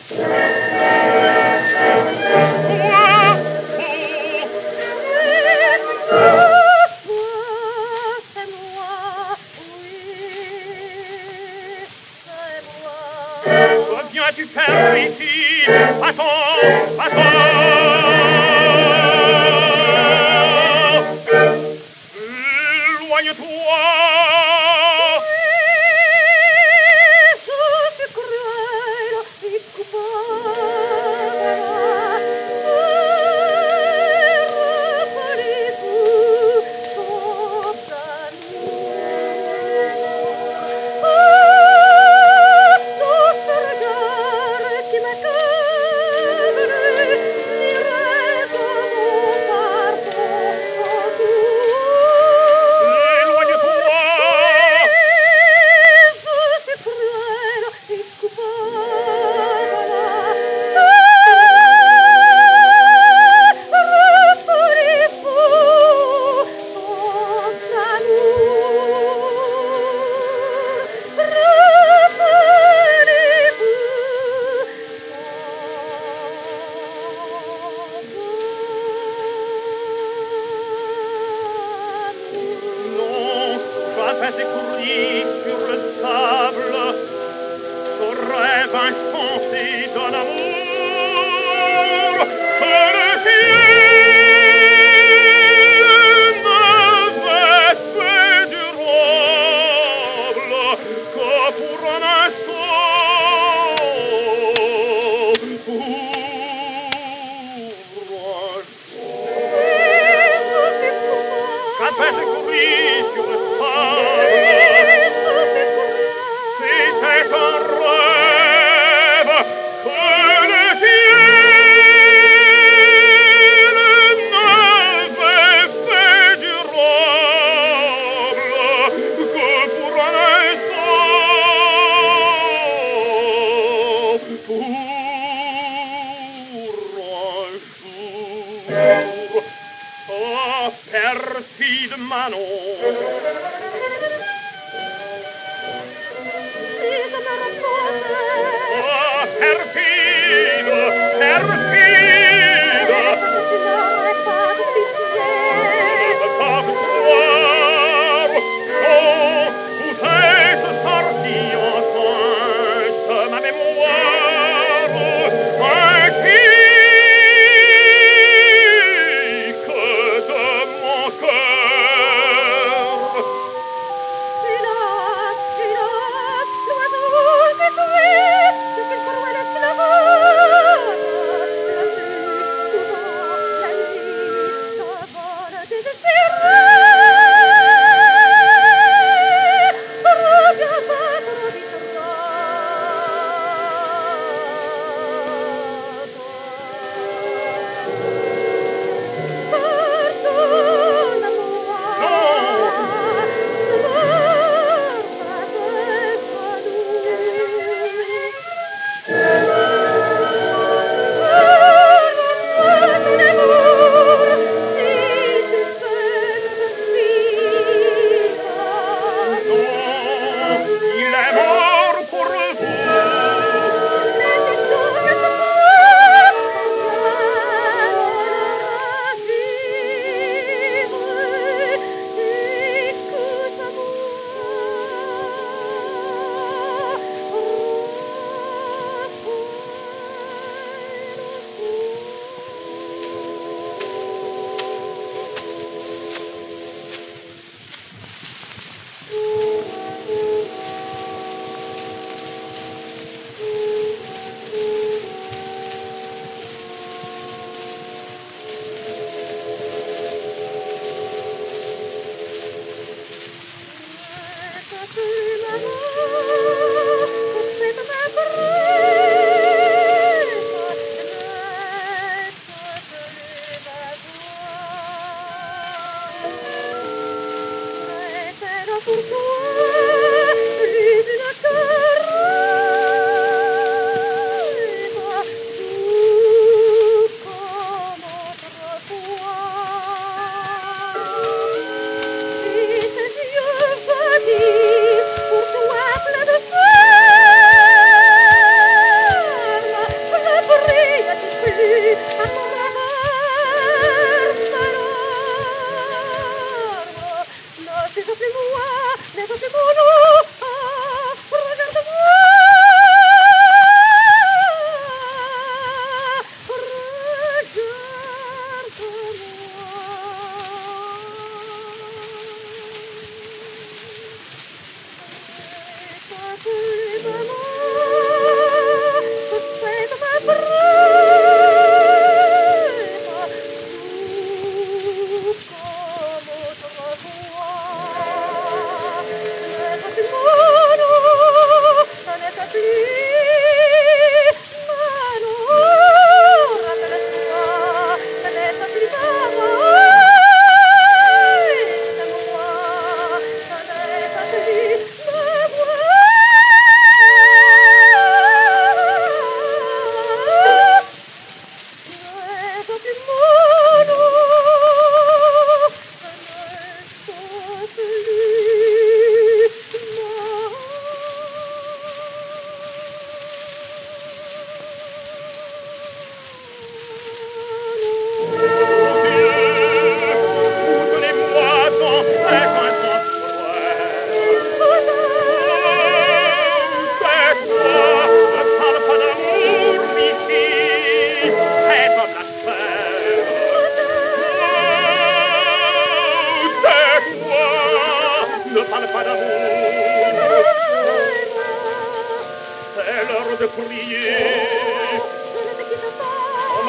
Viens-tu faire ici? Attends, attends! Éloigne-toi! Tes courriers sur le sable, ce rêve insensé d'un amour que le ciel m'avait fait durable, que pour un instant, j'avais tes courriers sur le sable. C'est un rêve que le ciel m'avait fait durable, que pour un instant, pour un jour, oh perfide Manon, perfide, perfide, pas de croire, oh, vous êtes sorti enfin de ma mémoire, ainsi que de mon cœur.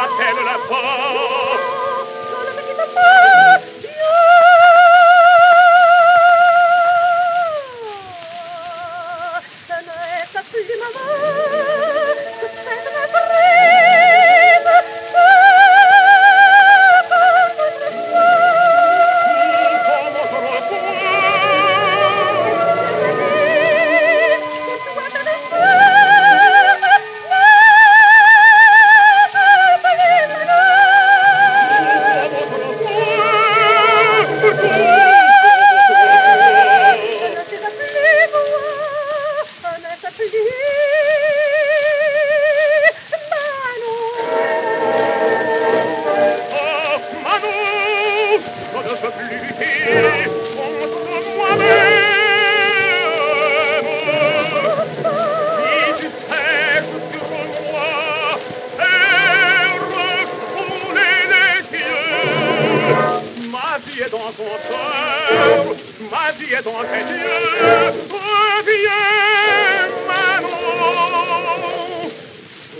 va-t-elle là-bas? Je ne me quitte pas, viens. Ce n'est plus maman, que cette ma brève, dans son cœur, ma vie est dans tes yeux, reviens, Manon.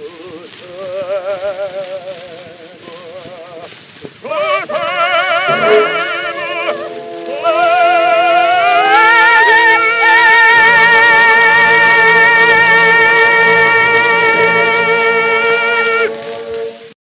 Je t'aime.